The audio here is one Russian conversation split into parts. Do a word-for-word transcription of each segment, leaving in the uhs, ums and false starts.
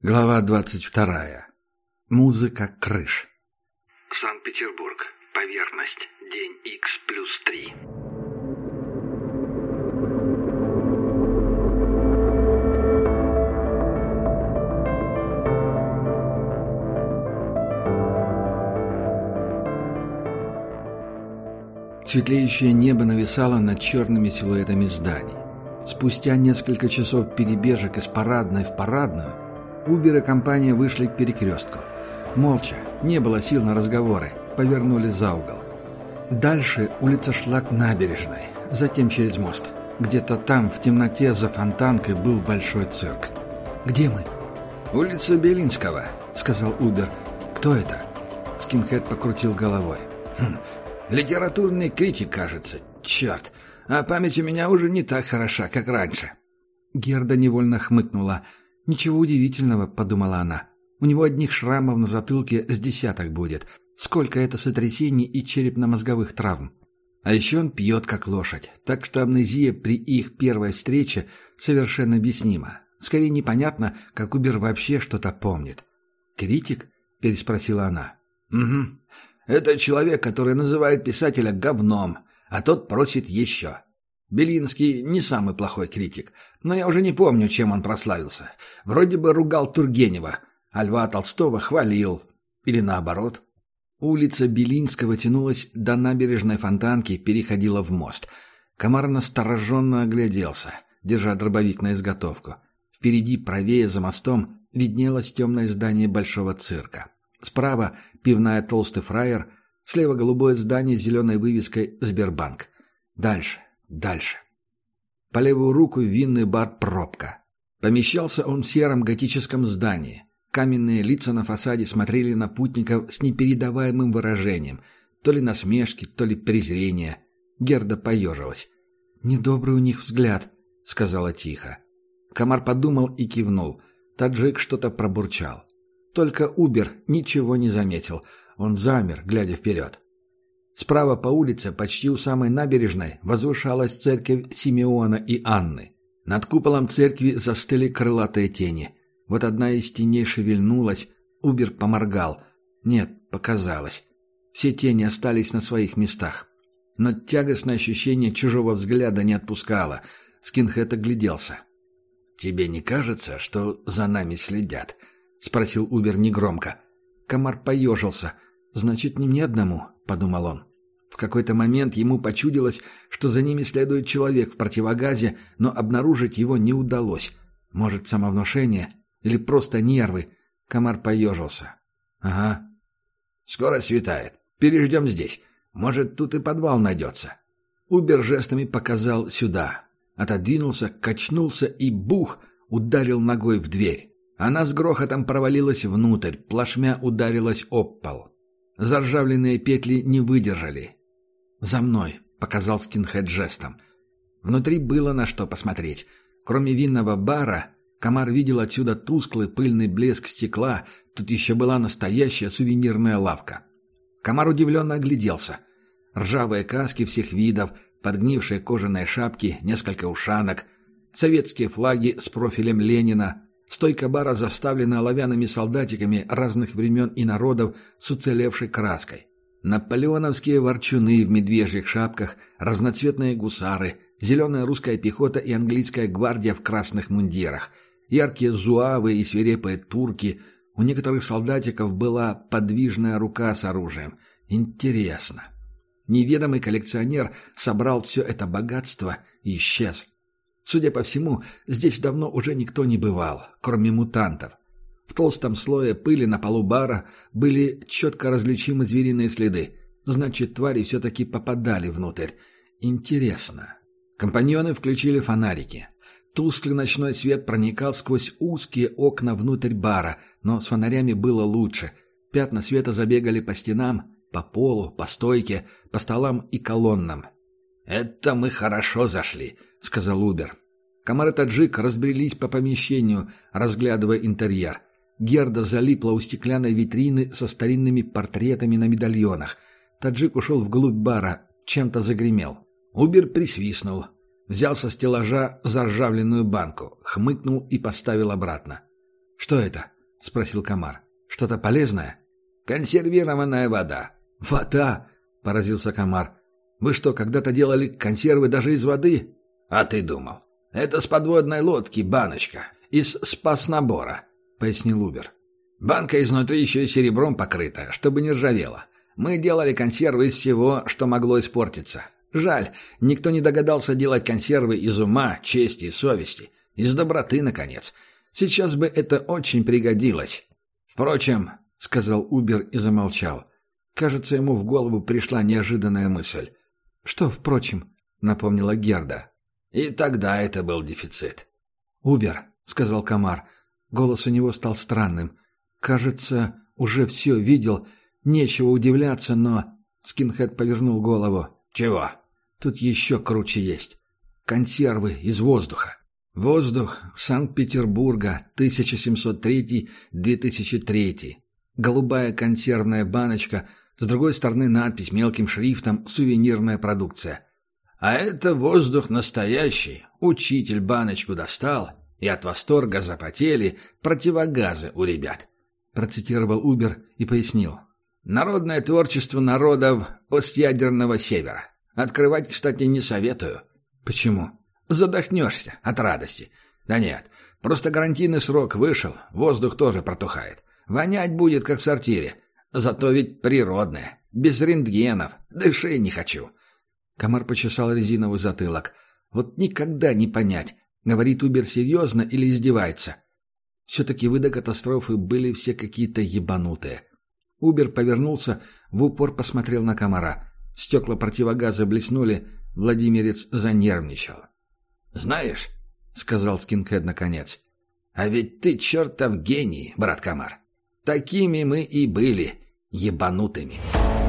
Глава двадцать вторая. Музыка крыш. Санкт-Петербург. Поверхность. День Х плюс три. Светлеющее небо нависало над черными силуэтами зданий. Спустя несколько часов перебежек из парадной в парадную Убер и компания вышли к перекрестку. Молча, не было сил на разговоры, повернули за угол. Дальше улица шла к набережной, затем через мост. Где-то там, в темноте, за фонтанкой был большой цирк. «Где мы?» «Улица Белинского», — сказал Убер. «Кто это?» Скинхед покрутил головой. «Хм, литературный критик, кажется. Черт, а память у меня уже не так хороша, как раньше». Герда невольно хмыкнула. «Ничего удивительного», — подумала она. «У него одних шрамов на затылке с десяток будет. Сколько это сотрясений и черепно-мозговых травм. А еще он пьет, как лошадь. Так что амнезия при их первой встрече совершенно объяснима. Скорее непонятно, как Убер вообще что-то помнит». «Критик?» — переспросила она. «Угу. Это человек, который называет писателя говном, а тот просит еще. Белинский не самый плохой критик, но я уже не помню, чем он прославился. Вроде бы ругал Тургенева, а Льва Толстого хвалил. Или наоборот». Улица Белинского тянулась до набережной фонтанки, переходила в мост. Комар настороженно огляделся, держа дробовик на изготовку. Впереди, правее за мостом, виднелось темное здание большого цирка. Справа пивная «Толстый фраер», слева голубое здание с зеленой вывеской «Сбербанк». Дальше. Дальше. По левую руку винный бар «Пробка». Помещался он в сером готическом здании. Каменные лица на фасаде смотрели на путников с непередаваемым выражением. То ли насмешки, то ли презрения. Герда поежилась. «Недобрый у них взгляд», — сказала тихо. Комар подумал и кивнул. Таджик что-то пробурчал. Только Убер ничего не заметил. Он замер, глядя вперед. Справа по улице, почти у самой набережной, возвышалась церковь Симеона и Анны. Над куполом церкви застыли крылатые тени. Вот одна из теней шевельнулась, Убер поморгал. Нет, показалось. Все тени остались на своих местах. Но тягостное ощущение чужого взгляда не отпускало. Скинхед огляделся. «Тебе не кажется, что за нами следят?» — спросил Убер негромко. Комар поежился. «Значит, не мне одному», — подумал он. В какой-то момент ему почудилось, что за ними следует человек в противогазе, но обнаружить его не удалось. Может, самовнушение? Или просто нервы? Комар поежился. «Ага. Скоро светает. Переждем здесь. Может, тут и подвал найдется». Убер жестами показал сюда. Отодвинулся, качнулся и, бух, ударил ногой в дверь. Она с грохотом провалилась внутрь, плашмя ударилась об пол. Заржавленные петли не выдержали. «За мной», — показал Скинхед жестом. Внутри было на что посмотреть. Кроме винного бара, Комар видел отсюда тусклый пыльный блеск стекла, тут еще была настоящая сувенирная лавка. Комар удивленно огляделся. Ржавые каски всех видов, подгнившие кожаные шапки, несколько ушанок, советские флаги с профилем Ленина. Стойка бара заставлена оловянными солдатиками разных времен и народов с уцелевшей краской. Наполеоновские ворчуны в медвежьих шапках, разноцветные гусары, зеленая русская пехота и английская гвардия в красных мундирах, яркие зуавы и свирепые турки. У некоторых солдатиков была подвижная рука с оружием. Интересно. Неведомый коллекционер собрал все это богатство и исчез. Судя по всему, здесь давно уже никто не бывал, кроме мутантов. В толстом слое пыли на полу бара были четко различимы звериные следы. Значит, твари все-таки попадали внутрь. Интересно. Компаньоны включили фонарики. Тусклый ночной свет проникал сквозь узкие окна внутрь бара, но с фонарями было лучше. Пятна света забегали по стенам, по полу, по стойке, по столам и колоннам. «Это мы хорошо зашли», — сказал Убер. Комар и Таджик разбрелись по помещению, разглядывая интерьер. Герда залипла у стеклянной витрины со старинными портретами на медальонах. Таджик ушел вглубь бара, чем-то загремел. Убер присвистнул. Взял со стеллажа заржавленную банку, хмыкнул и поставил обратно. «Что это?» — спросил Комар. «Что-то полезное?» «Консервированная вода». «Вода?» — поразился Комар. «Вы что, когда-то делали консервы даже из воды?» «А ты думал? Это с подводной лодки баночка, из спас-набора», — пояснил Убер. «Банка изнутри еще и серебром покрыта, чтобы не ржавела. Мы делали консервы из всего, что могло испортиться. Жаль, никто не догадался делать консервы из ума, чести и совести. Из доброты, наконец. Сейчас бы это очень пригодилось. Впрочем, — сказал Убер и замолчал. Кажется, ему в голову пришла неожиданная мысль. «Что, впрочем?» — напомнила Герда. «И тогда это был дефицит». «Убер», — сказал Комар. Голос у него стал странным. «Кажется, уже все видел. Нечего удивляться, но...» Скинхед повернул голову. «Чего?» «Тут еще круче есть. Консервы из воздуха. Воздух Санкт-Петербурга, тысяча семьсот третий — две тысячи третий. Голубая консервная баночка, с другой стороны надпись мелким шрифтом «Сувенирная продукция». А это воздух настоящий. Учитель баночку достал, и от восторга запотели противогазы у ребят», — процитировал Убер и пояснил. «Народное творчество народов постъядерного севера. Открывать, кстати, не советую». «Почему?» «Задохнешься от радости». «Да нет, просто гарантийный срок вышел, воздух тоже протухает. Вонять будет, как в сортире. Зато ведь природное, без рентгенов. Дыши не хочу». Комар почесал резиновый затылок. «Вот никогда не понять, говорит Убер серьезно или издевается. Все-таки вы до катастрофы были все какие-то ебанутые». Убер повернулся, в упор посмотрел на Комара. Стекла противогаза блеснули, Владимирец занервничал. «Знаешь, — сказал Скинхед наконец, — а ведь ты чертов гений, брат Комар. Такими мы и были, ебанутыми».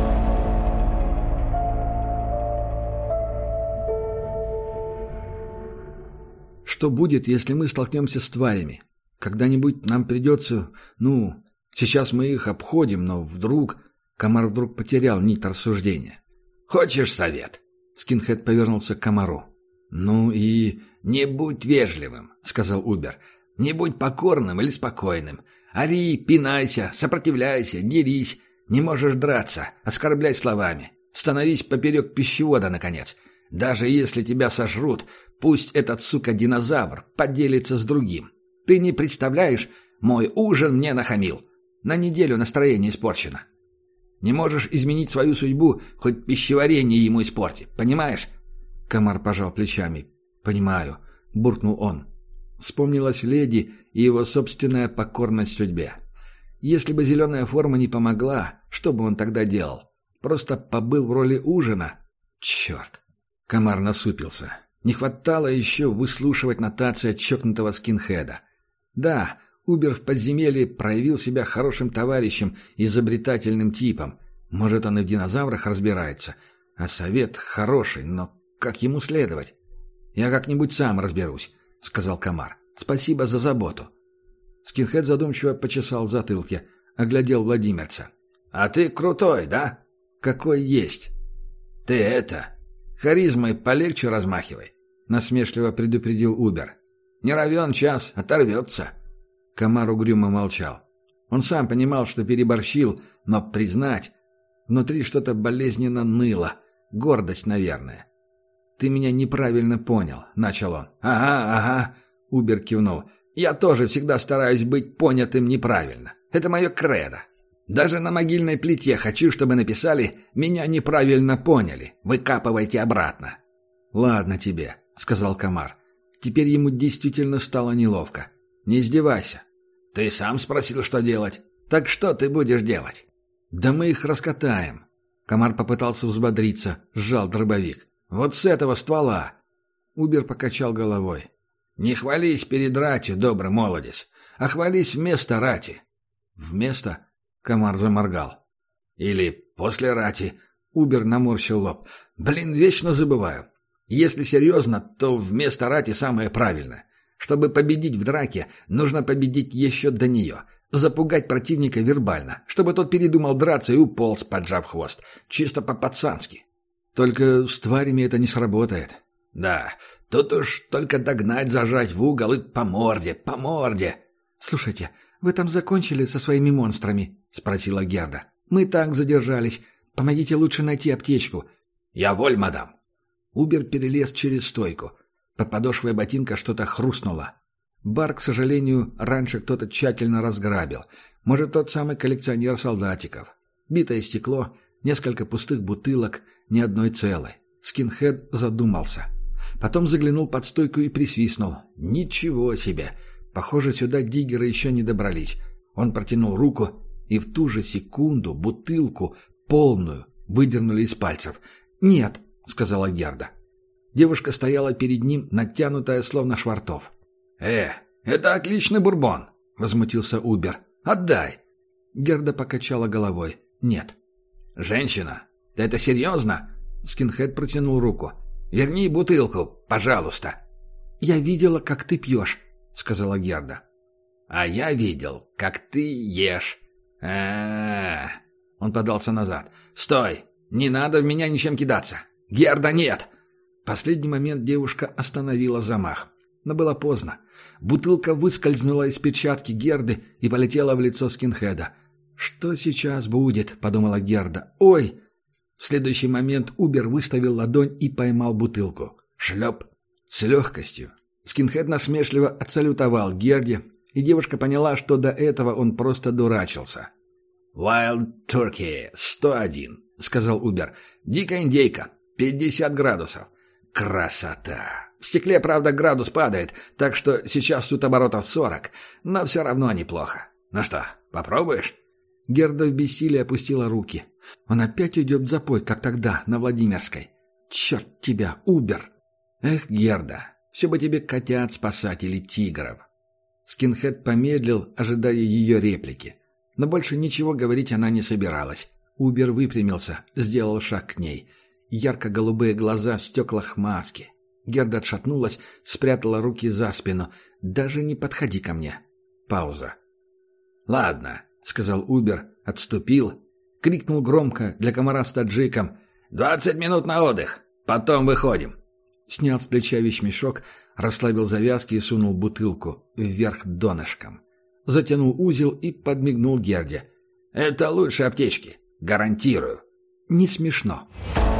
«Что будет, если мы столкнемся с тварями? Когда-нибудь нам придется... Ну, сейчас мы их обходим, но вдруг...» Комар вдруг потерял нить рассуждения. «Хочешь совет?» Скинхед повернулся к Комару. «Ну и...» «Не будь вежливым», — сказал Убер. «Не будь покорным или спокойным. Ори, пинайся, сопротивляйся, дерись. Не можешь драться, оскорбляй словами. Становись поперек пищевода, наконец. Даже если тебя сожрут, пусть этот, сука, динозавр поделится с другим. Ты не представляешь, мой ужин мне нахамил. На неделю настроение испорчено. Не можешь изменить свою судьбу, хоть пищеварение ему испорти, понимаешь?» Комар пожал плечами. «Понимаю», — буркнул он. Вспомнилась леди и его собственная покорность судьбе. Если бы зеленая форма не помогла, что бы он тогда делал? Просто побыл в роли ужина? Черт! Комар насупился. Не хватало еще выслушивать нотации от чокнутого скинхеда. Да, Убер в подземелье проявил себя хорошим товарищем, изобретательным типом. Может, он и в динозаврах разбирается. А совет хороший, но как ему следовать? «Я как-нибудь сам разберусь», — сказал Комар. «Спасибо за заботу». Скинхед задумчиво почесал в затылке, оглядел Владимирца. «А ты крутой, да?» «Какой есть». «Ты это, харизмой полегче размахивай», — насмешливо предупредил Убер. «Не равен час, оторвется». Комар угрюмо молчал. Он сам понимал, что переборщил, но признать... Внутри что-то болезненно ныло. Гордость, наверное. «Ты меня неправильно понял», — начал он. «Ага, ага», — Убер кивнул. «Я тоже всегда стараюсь быть понятым неправильно. Это мое кредо. Даже на могильной плите хочу, чтобы написали «Меня неправильно поняли. Выкапывайте обратно». «Ладно тебе», — сказал Комар. Теперь ему действительно стало неловко. «Не издевайся». «Ты сам спросил, что делать. Так что ты будешь делать?» «Да мы их раскатаем». Комар попытался взбодриться, сжал дробовик. «Вот с этого ствола!» Убер покачал головой. «Не хвались перед ратью, добрый молодец, а хвались вместо рати». «Вместо?» — Комар заморгал. «Или после рати». Убер наморщил лоб. «Блин, вечно забываю. Если серьезно, то вместо рати самое правильное. Чтобы победить в драке, нужно победить еще до нее. Запугать противника вербально, чтобы тот передумал драться и уполз, поджав хвост. Чисто по-пацански». «Только с тварями это не сработает». «Да, тут уж только догнать, зажать в угол и по морде, по морде». «Слушайте, вы там закончили со своими монстрами?» — спросила Герда. «Мы так задержались. Помогите лучше найти аптечку». «Я воль, мадам». Убер перелез через стойку. Под подошвой ботинка что-то хрустнуло. Бар, к сожалению, раньше кто-то тщательно разграбил. Может, тот самый коллекционер солдатиков. Битое стекло, несколько пустых бутылок, ни одной целой. Скинхед задумался. Потом заглянул под стойку и присвистнул. «Ничего себе! Похоже, сюда диггеры еще не добрались». Он протянул руку, и в ту же секунду бутылку, полную, выдернули из пальцев. «Нет», — сказала Герда. Девушка стояла перед ним, натянутая, словно швартов. «Э, это отличный бурбон!» — возмутился Убер. «Отдай!» Герда покачала головой. «Нет». «Женщина, ты это серьезно?» Скинхед протянул руку. «Верни бутылку, пожалуйста». «Я видела, как ты пьешь», — сказала Герда. «А я видел, как ты ешь». А-а-а. Он подался назад. «Стой! Не надо в меня ничем кидаться! Герда, нет!» В последний момент девушка остановила замах. Но было поздно. Бутылка выскользнула из перчатки Герды и полетела в лицо Скинхеда. «Что сейчас будет?» — подумала Герда. «Ой!» В следующий момент Убер выставил ладонь и поймал бутылку. Шлеп! С легкостью. Скинхед насмешливо отсалютовал Герде, и девушка поняла, что до этого он просто дурачился. «Wild Turkey, сто один», — сказал Убер. «Дикая индейка, пятьдесят градусов. Красота! В стекле, правда, градус падает, так что сейчас тут оборотов сорок, но все равно неплохо. Ну что, попробуешь?» Герда в бессилии опустила руки. Он опять уйдет в запой, как тогда, на Владимирской. «Черт тебя, Убер!» «Эх, Герда, все бы тебе котят спасать или тигров!» Скинхед помедлил, ожидая ее реплики. Но больше ничего говорить она не собиралась. Убер выпрямился, сделал шаг к ней. Ярко-голубые глаза в стеклах маски. Герда отшатнулась, спрятала руки за спину. «Даже не подходи ко мне». Пауза. «Ладно», — сказал Убер, отступил, крикнул громко для комара с таджиком. «Двадцать минут на отдых, потом выходим». Снял с плеча вещмешок, расслабил завязки и сунул бутылку вверх донышком. Затянул узел и подмигнул Герде. «Это лучше аптечки, гарантирую». «Не смешно».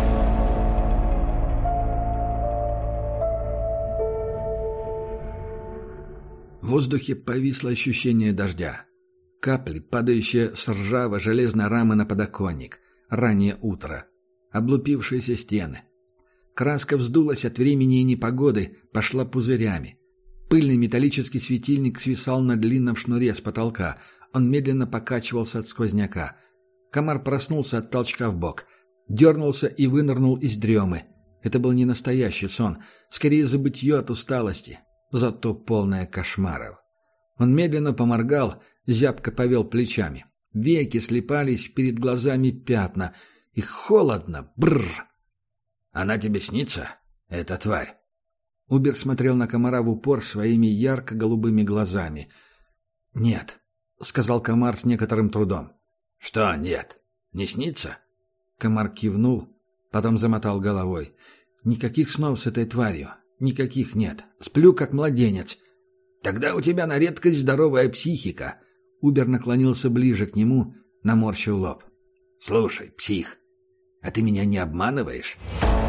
В воздухе повисло ощущение дождя. Капли, падающие с ржаво-железной рамы на подоконник. Раннее утро. Облупившиеся стены. Краска вздулась от времени и непогоды, пошла пузырями. Пыльный металлический светильник свисал на длинном шнуре с потолка. Он медленно покачивался от сквозняка. Комар проснулся от толчка в бок. Дернулся и вынырнул из дремы. Это был не настоящий сон, скорее забытье от усталости, зато полное кошмаров. Он медленно поморгал, зябко повел плечами. Веки слипались, перед глазами пятна. И холодно. Бррр. «Она тебе снится? Эта тварь?» Убер смотрел на комара в упор своими ярко-голубыми глазами. «Нет», — сказал комар с некоторым трудом. «Что нет? Не снится?» Комар кивнул, потом замотал головой. «Никаких снов с этой тварью. Никаких нет. Сплю, как младенец». «Тогда у тебя на редкость здоровая психика». Убер наклонился ближе к нему, наморщил лоб. «Слушай, псих, а ты меня не обманываешь?»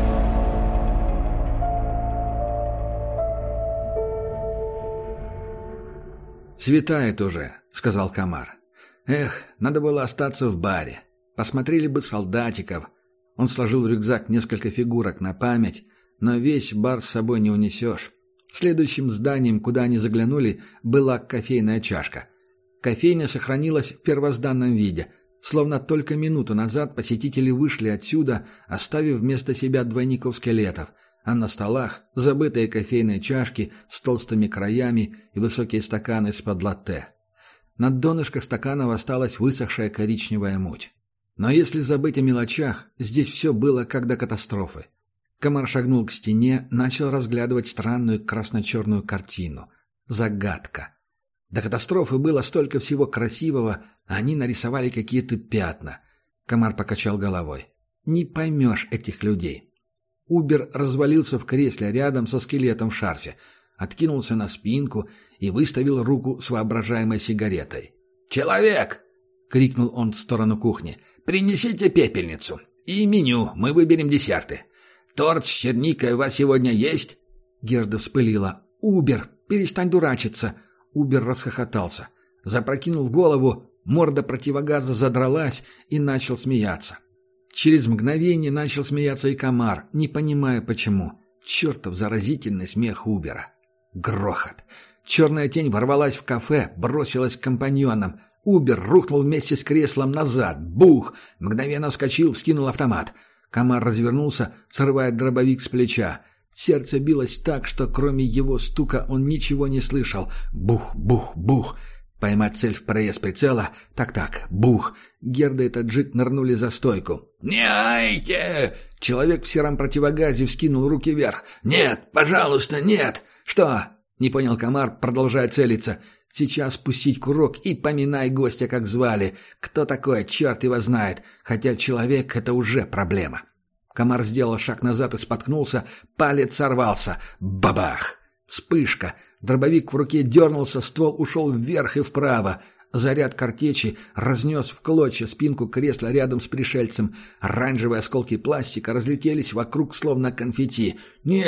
«Светает уже», — сказал комар. «Эх, надо было остаться в баре. Посмотрели бы солдатиков». Он сложил в рюкзак несколько фигурок на память, но весь бар с собой не унесешь. Следующим зданием, куда они заглянули, была кофейная чашка. Кофейня сохранилась в первозданном виде, словно только минуту назад посетители вышли отсюда, оставив вместо себя двойников скелетов, а на столах забытые кофейные чашки с толстыми краями и высокие стаканы из-под латте. На донышках стаканов осталась высохшая коричневая муть. Но если забыть о мелочах, здесь все было как до катастрофы. Комар шагнул к стене, начал разглядывать странную красно-черную картину. Загадка. До катастрофы было столько всего красивого, а они нарисовали какие-то пятна. Комар покачал головой. Не поймешь этих людей. Убер развалился в кресле рядом со скелетом в шарфе, откинулся на спинку и выставил руку с воображаемой сигаретой. «Человек!» — крикнул он в сторону кухни. «Принесите пепельницу. И меню, мы выберем десерты. Торт с черникой у вас сегодня есть?» Герда вспылила. «Убер, перестань дурачиться!» Убер расхохотался. Запрокинул голову, морда противогаза задралась и начал смеяться. Через мгновение начал смеяться и комар, не понимая почему. Чертов заразительный смех Убера. Грохот. Черная тень ворвалась в кафе, бросилась к компаньонам. Убер рухнул вместе с креслом назад. Бух! Мгновенно вскочил, вскинул автомат. Комар развернулся, срывая дробовик с плеча. Сердце билось так, что кроме его стука он ничего не слышал. Бух, бух, бух. Поймать цель в проезд прицела. Так-так, бух. Герда и таджик нырнули за стойку. «Не айте!» Человек в сером противогазе вскинул руки вверх. «Нет, пожалуйста, нет!» «Что?» — не понял комар, продолжая целиться. «Сейчас спустить курок и поминай гостя, как звали. Кто такой, черт его знает. Хотя человек — это уже проблема». Комар сделал шаг назад и споткнулся, палец сорвался. Бабах! Вспышка. Дробовик в руке дернулся, ствол ушел вверх и вправо. Заряд картечи разнес в клочья спинку кресла рядом с пришельцем. Оранжевые осколки пластика разлетелись вокруг, словно конфетти. «Не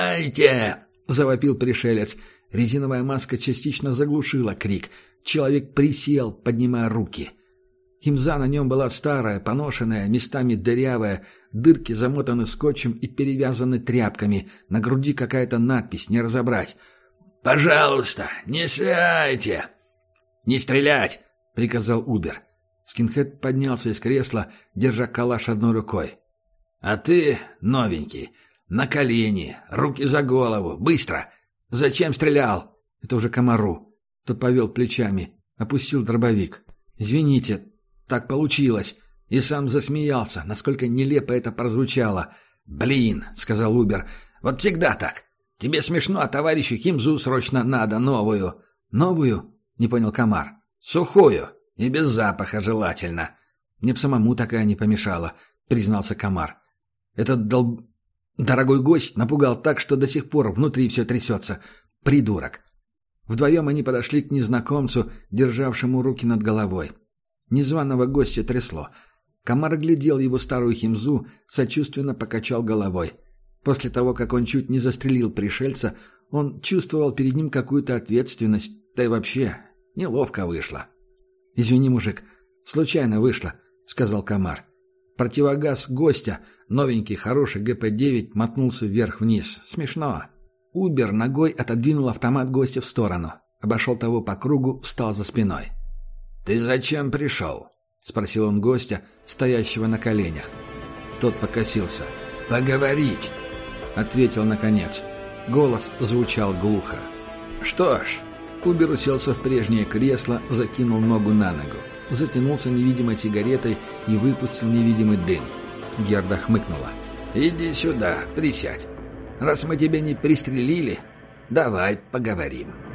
айте!» — завопил пришелец. Резиновая маска частично заглушила крик. Человек присел, поднимая руки. Химза на нем была старая, поношенная, местами дырявая, дырки замотаны скотчем и перевязаны тряпками, на груди какая-то надпись, не разобрать. «Пожалуйста, не стреляйте!» «Не стрелять!» — приказал Убер. Скинхед поднялся из кресла, держа калаш одной рукой. «А ты, новенький, на колени, руки за голову, быстро! Зачем стрелял?» Это уже комару. Тот повел плечами, опустил дробовик. «Извините, так получилось». И сам засмеялся, насколько нелепо это прозвучало. «Блин», — сказал Убер, — «вот всегда так. Тебе смешно, а товарищу Химзу срочно надо новую». «Новую?» — не понял комар. «Сухую. И без запаха желательно». «Мне б самому такая не помешала», — признался комар. «Этот дол... дорогой гость напугал так, что до сих пор внутри все трясется. Придурок». Вдвоем они подошли к незнакомцу, державшему руки над головой. Незваного гостя трясло. Комар глядел его старую химзу, сочувственно покачал головой. После того, как он чуть не застрелил пришельца, он чувствовал перед ним какую-то ответственность, да и вообще неловко вышло. «Извини, мужик, случайно вышло», — сказал комар. Противогаз гостя, новенький, хороший гэ пэ девять, мотнулся вверх-вниз. Смешно. Убер ногой отодвинул автомат гостя в сторону. Обошел того по кругу, встал за спиной. «Ты зачем пришел?» — спросил он гостя, стоящего на коленях. Тот покосился. «Поговорить!» — ответил наконец. Голос звучал глухо. «Что ж...» — Убер уселся в прежнее кресло, закинул ногу на ногу. Затянулся невидимой сигаретой и выпустил невидимый дым. Герда хмыкнула. «Иди сюда, присядь. Раз мы тебя не пристрелили, давай поговорим».